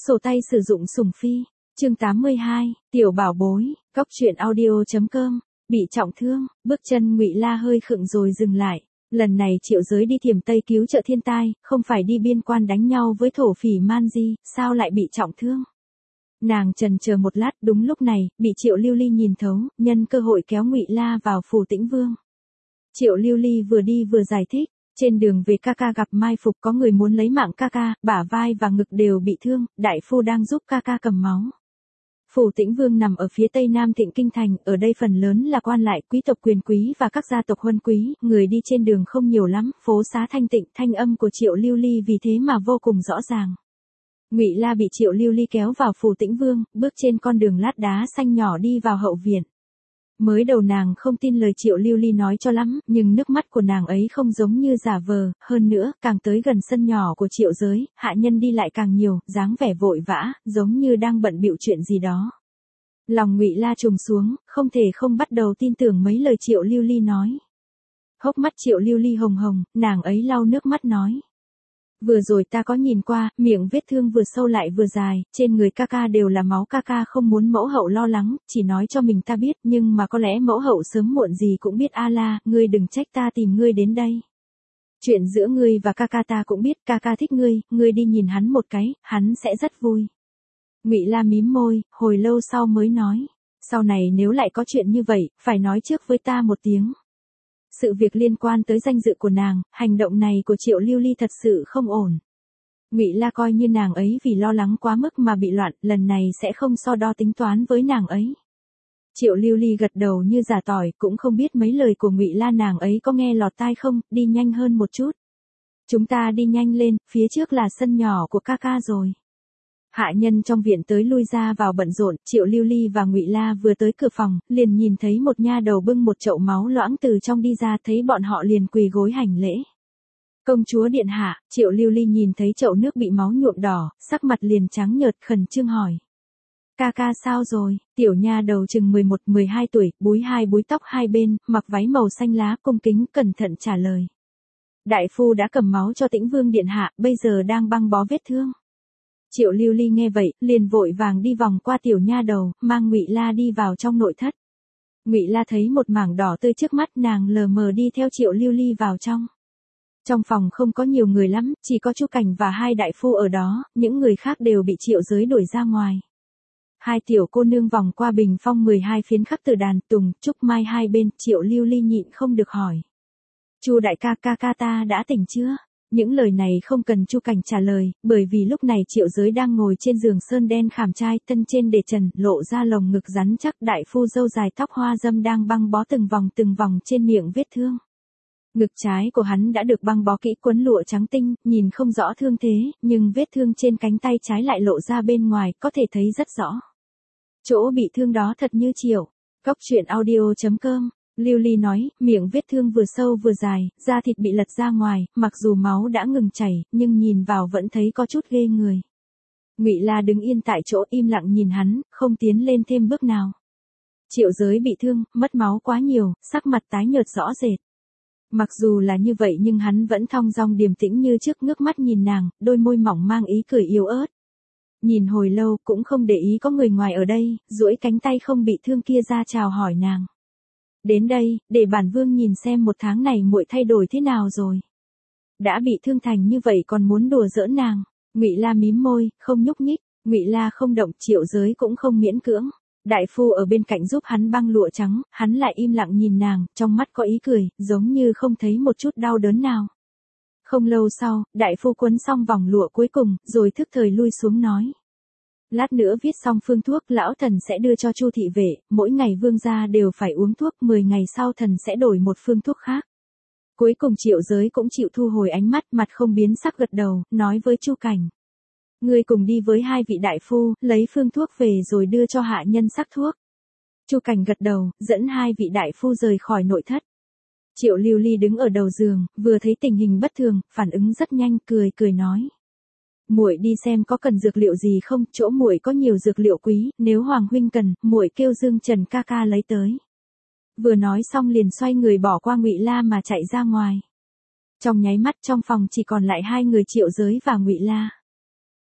Sổ tay sử dụng sủng phi. Chương 82, tiểu bảo bối, cóc truyện audio.com. Bị trọng thương, bước chân Ngụy La hơi khựng rồi dừng lại. Lần này Triệu Giới đi Thiểm Tây cứu trợ thiên tai, không phải đi biên quan đánh nhau với thổ phỉ Man Di, sao lại bị trọng thương? Nàng chần chờ một lát, đúng lúc này, bị Triệu Lưu Ly nhìn thấu, nhân cơ hội kéo Ngụy La vào phủ Tĩnh Vương. Triệu Lưu Ly vừa đi vừa giải thích, trên đường về ca ca gặp mai phục có người muốn lấy mạng ca ca, bả vai và ngực đều bị thương, đại phu đang giúp ca ca cầm máu. Phủ Tĩnh Vương nằm ở phía tây nam Thịnh Kinh Thành, ở đây phần lớn là quan lại, quý tộc quyền quý và các gia tộc huân quý, người đi trên đường không nhiều lắm, phố xá thanh tịnh, thanh âm của Triệu Lưu Ly vì thế mà vô cùng rõ ràng. Ngụy La bị Triệu Lưu Ly kéo vào phủ Tĩnh Vương, bước trên con đường lát đá xanh nhỏ đi vào hậu viện. Mới đầu nàng không tin lời Triệu Lưu Ly nói cho lắm, nhưng nước mắt của nàng ấy không giống như giả vờ, hơn nữa, càng tới gần sân nhỏ của Triệu Giới, hạ nhân đi lại càng nhiều, dáng vẻ vội vã, giống như đang bận bịu chuyện gì đó. Lòng Ngụy La trùng xuống, không thể không bắt đầu tin tưởng mấy lời Triệu Lưu Ly nói. Hốc mắt Triệu Lưu Ly hồng hồng, nàng ấy lau nước mắt nói. Vừa rồi ta có nhìn qua, miệng vết thương vừa sâu lại vừa dài, trên người ca ca đều là máu, ca ca không muốn mẫu hậu lo lắng, chỉ nói cho mình ta biết, nhưng mà có lẽ mẫu hậu sớm muộn gì cũng biết. A La, ngươi đừng trách ta tìm ngươi đến đây. Chuyện giữa ngươi và ca ca ta cũng biết, ca ca thích ngươi đi nhìn hắn một cái, hắn sẽ rất vui. Ngụy La mím môi, hồi lâu sau mới nói, sau này nếu lại có chuyện như vậy, phải nói trước với ta một tiếng. Sự việc liên quan tới danh dự của nàng, hành động này của Triệu Lưu Ly thật sự không ổn. Ngụy La coi như nàng ấy vì lo lắng quá mức mà bị loạn, lần này sẽ không so đo tính toán với nàng ấy. Triệu Lưu Ly gật đầu như giả tỏi, cũng không biết mấy lời của Ngụy La nàng ấy có nghe lọt tai không, đi nhanh hơn một chút. Chúng ta đi nhanh lên, phía trước là sân nhỏ của ca ca rồi. Hạ nhân trong viện tới lui ra vào bận rộn, Triệu Lưu Ly và Ngụy La vừa tới cửa phòng, liền nhìn thấy một nha đầu bưng một chậu máu loãng từ trong đi ra, thấy bọn họ liền quỳ gối hành lễ. Công chúa điện hạ. Triệu Lưu Ly nhìn thấy chậu nước bị máu nhuộm đỏ, sắc mặt liền trắng nhợt, khẩn trương hỏi. Ca ca sao rồi? Tiểu nha đầu chừng 11-12 tuổi, búi búi tóc hai bên, mặc váy màu xanh lá, cung kính cẩn thận trả lời. Đại phu đã cầm máu cho Tĩnh Vương điện hạ, bây giờ đang băng bó vết thương. Triệu Lưu Ly nghe vậy, liền vội vàng đi vòng qua tiểu nha đầu, mang Ngụy La đi vào trong nội thất. Ngụy La thấy một mảng đỏ tươi trước mắt, nàng lờ mờ đi theo Triệu Lưu Ly vào trong. Trong phòng không có nhiều người lắm, chỉ có Chu Cảnh và hai đại phu ở đó, những người khác đều bị Triệu Giới đuổi ra ngoài. Hai tiểu cô nương vòng qua bình phong 12 phiến khắc từ đàn, tùng, trúc mai hai bên, Triệu Lưu Ly nhịn không được hỏi. Chu đại ca, ca ca ta đã tỉnh chưa? Những lời này không cần Chu Cảnh trả lời, bởi vì lúc này Triệu Giới đang ngồi trên giường sơn đen khảm trai, thân trên để trần, lộ ra lồng ngực rắn chắc, đại phu râu dài tóc hoa dâm đang băng bó từng vòng trên miệng vết thương. Ngực trái của hắn đã được băng bó kỹ, quấn lụa trắng tinh, nhìn không rõ thương thế, nhưng vết thương trên cánh tay trái lại lộ ra bên ngoài, có thể thấy rất rõ. Chỗ bị thương đó thật như Triệu. Cóc truyện audio.com. Lưu Ly nói, miệng vết thương vừa sâu vừa dài, da thịt bị lật ra ngoài, mặc dù máu đã ngừng chảy, nhưng nhìn vào vẫn thấy có chút ghê người. Ngụy La đứng yên tại chỗ im lặng nhìn hắn, không tiến lên thêm bước nào. Triệu Giới bị thương, mất máu quá nhiều, sắc mặt tái nhợt rõ rệt. Mặc dù là như vậy nhưng hắn vẫn thong dong điềm tĩnh như trước, ngước mắt nhìn nàng, đôi môi mỏng mang ý cười yếu ớt. Nhìn hồi lâu cũng không để ý có người ngoài ở đây, duỗi cánh tay không bị thương kia ra chào hỏi nàng. Đến đây, để bản vương nhìn xem một tháng này muội thay đổi thế nào rồi. Đã bị thương thành như vậy còn muốn đùa giỡn nàng. Ngụy La mím môi, không nhúc nhích. Ngụy La không động, Triệu Giới cũng không miễn cưỡng. Đại phu ở bên cạnh giúp hắn băng lụa trắng, hắn lại im lặng nhìn nàng, trong mắt có ý cười, giống như không thấy một chút đau đớn nào. Không lâu sau, đại phu quấn xong vòng lụa cuối cùng, rồi thức thời lui xuống nói. Lát nữa viết xong phương thuốc, lão thần sẽ đưa cho Chu thị vệ, mỗi ngày vương gia đều phải uống thuốc, 10 ngày sau thần sẽ đổi một phương thuốc khác. Cuối cùng Triệu Giới cũng chịu thu hồi ánh mắt, mặt không biến sắc gật đầu, nói với Chu Cảnh. Ngươi cùng đi với hai vị đại phu, lấy phương thuốc về rồi đưa cho hạ nhân sắc thuốc. Chu Cảnh gật đầu, dẫn hai vị đại phu rời khỏi nội thất. Triệu Lưu Ly đứng ở đầu giường, vừa thấy tình hình bất thường, phản ứng rất nhanh, cười nói. Muội đi xem có cần dược liệu gì không, chỗ muội có nhiều dược liệu quý, nếu hoàng huynh cần, muội kêu Dương Trần ca ca lấy tới. Vừa nói xong liền xoay người bỏ qua Ngụy La mà chạy ra ngoài. Trong nháy mắt trong phòng chỉ còn lại hai người Triệu Giới và Ngụy La.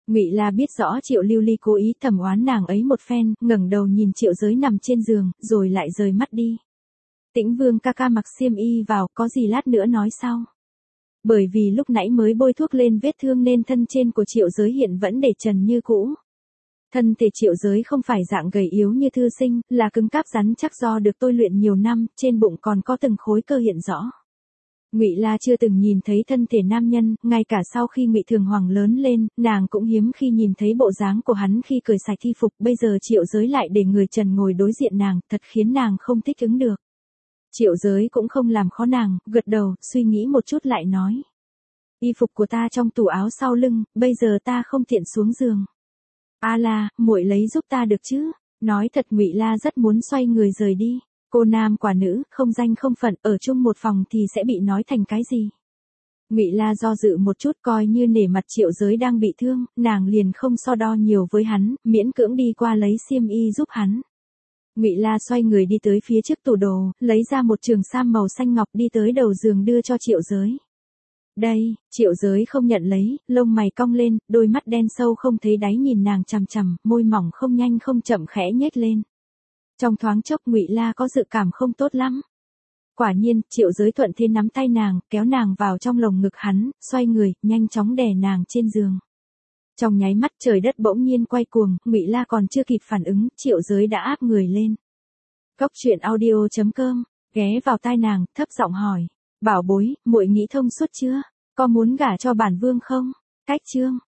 Ngụy La biết rõ Triệu Lưu Ly cố ý thẩm oán nàng ấy một phen, ngẩng đầu nhìn Triệu Giới nằm trên giường, rồi lại rời mắt đi. Tĩnh Vương ca ca mặc xiêm y vào, có gì lát nữa nói sau. Bởi vì lúc nãy mới bôi thuốc lên vết thương nên thân trên của Triệu Giới hiện vẫn để trần như cũ. Thân thể Triệu Giới không phải dạng gầy yếu như thư sinh, là cứng cáp rắn chắc do được tôi luyện nhiều năm, trên bụng còn có từng khối cơ hiện rõ. Ngụy La chưa từng nhìn thấy thân thể nam nhân, ngay cả sau khi Ngụy Thường Hoàng lớn lên, nàng cũng hiếm khi nhìn thấy bộ dáng của hắn khi cởi sạch y phục, bây giờ Triệu Giới lại để người trần ngồi đối diện nàng, thật khiến nàng không thích ứng được. Triệu Giới cũng không làm khó nàng, gật đầu, suy nghĩ một chút lại nói. Y phục của ta trong tủ áo sau lưng, bây giờ ta không tiện xuống giường. A La, muội lấy giúp ta được chứ? Nói thật Ngụy La rất muốn xoay người rời đi. Cô nam quả nữ, không danh không phận, ở chung một phòng thì sẽ bị nói thành cái gì? Ngụy La do dự một chút coi như nể mặt Triệu Giới đang bị thương, nàng liền không so đo nhiều với hắn, miễn cưỡng đi qua lấy xiêm y giúp hắn. Ngụy La xoay người đi tới phía trước tủ đồ, lấy ra một trường sam màu xanh ngọc đi tới đầu giường đưa cho Triệu Giới. Đây, Triệu Giới không nhận lấy, lông mày cong lên, đôi mắt đen sâu không thấy đáy nhìn nàng chằm chằm, môi mỏng không nhanh không chậm khẽ nhếch lên. Trong thoáng chốc Ngụy La có dự cảm không tốt lắm. Quả nhiên, Triệu Giới thuận thế nắm tay nàng, kéo nàng vào trong lồng ngực hắn, xoay người, nhanh chóng đè nàng trên giường. Trong nháy mắt trời đất bỗng nhiên quay cuồng, Ngụy La còn chưa kịp phản ứng, Triệu Giới đã áp người lên. Cốc truyện audio.com, ghé vào tai nàng, thấp giọng hỏi, bảo bối, muội nghĩ thông suốt chưa? Có muốn gả cho bản vương không? Cách chương